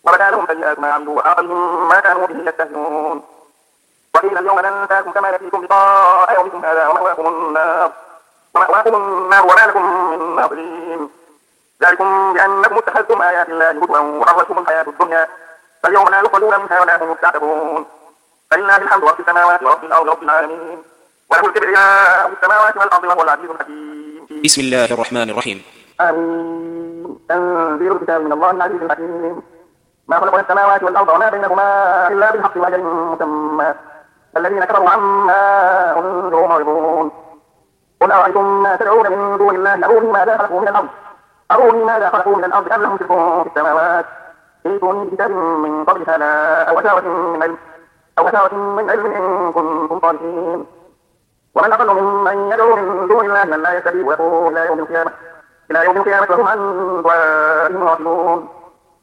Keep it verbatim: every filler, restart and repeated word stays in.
وبدا لهم سيئات ما عملوا وحاق بهم ما كانوا به يستهزئون. وقيل اليوم ننساكم كما نسيتم لقاء يومكم هذا ومأواكم النار ومأواكم النار وما لكم من ناصرين. ذلكم بأنكم اتخذتم آيات الله هزوا وغرتكم الحياة الدنيا فاليوم لا يخرجون منها ولا هم يستعتبون. فلله الحمد رب السماوات ورب الأرض رب العالمين وله الكبرياء في السماوات والأرض وهو العزيز الحكيم. بسم الله الرحمن الرحيم. آمين. تنزيل الكتاب من الله العزيز الحكيم. ما خلقنا السماوات والأرض وما بينهما إلا بالحق وأجل مسمى الذين كفروا عما أنذروا معرضون. قل أرأيتم ما تدعون من دون الله أروني ماذا خلقوا من الأرض أروني ماذا خلقوا من الأرض أم لهم شرك في السماوات ائتوني بكتاب من قبل هذا أو أثارة من علم أو أثارة من علم إن كنتم صادقين. ومن أضل ممن يدعو من دون الله من لا يستجيب ويقول إلى يوم القيامة إلى يوم القيامة وهم عن دعائهم غافلون.